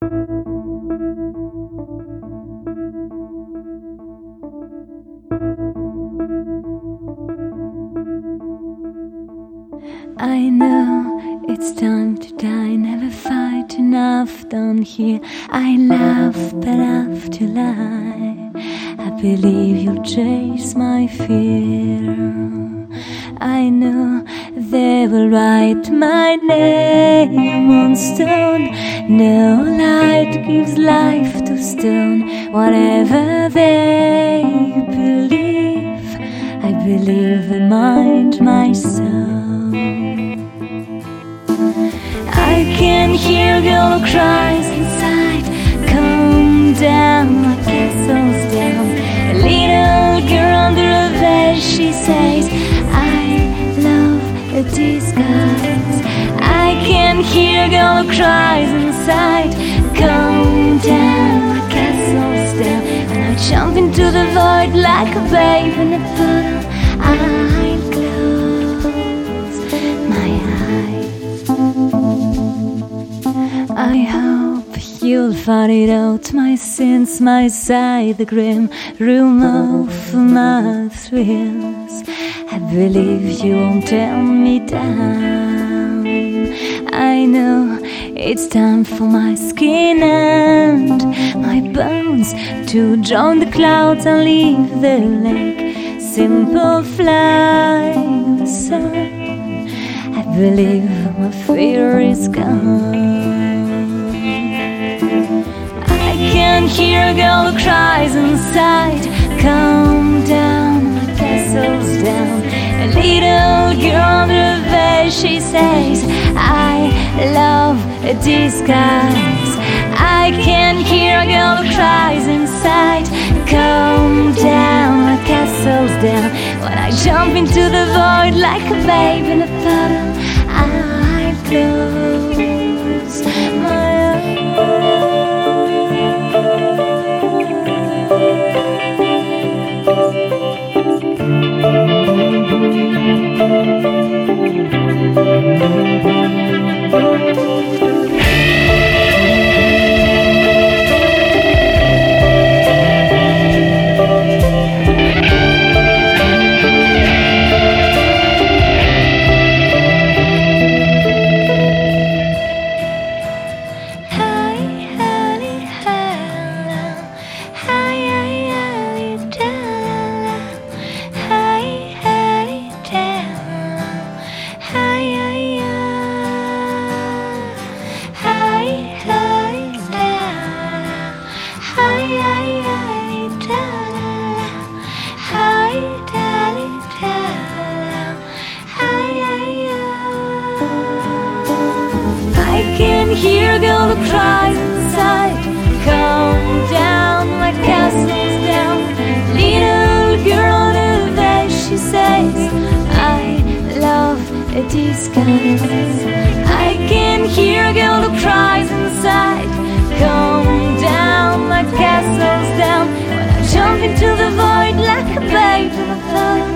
I know it's time to die, never fight enough down here. I laugh, but I have to lie. I believe you'll chase my fear. I know they will write my name on stone. No light gives life to stone. Whatever they believe, I believe in mind, my soul. I can hear girl who cries inside. Come down, my castle's down. A little girl under a veil, she says, I love a disguise. I can hear girl who cries inside. Come down, my castle's down. And I jump into the void like a babe in a puddle. I close my eyes. I hope you'll find it out, my sins, my side, the grim room of my thrills. I believe you won't tear me down. I know it's time for my skin and my bones to join the clouds and leave the lake. Simple fly the sun. I believe my fear is gone. I can hear a girl who cries inside. Come down, my castle's down. A little girl under a veil, she says, I love a disguise. I can hear a girl who cries inside. Come down, my castle's down. When I jump into the void like a babe in a puddle, I close my eyes. I can hear a girl who cries inside. Come down, my castle's down. Little girl on the veil, she says, I love a disguise. I can hear a girl who cries inside. Come down, my castle's down. When I jump into the void like a babe in a puddle,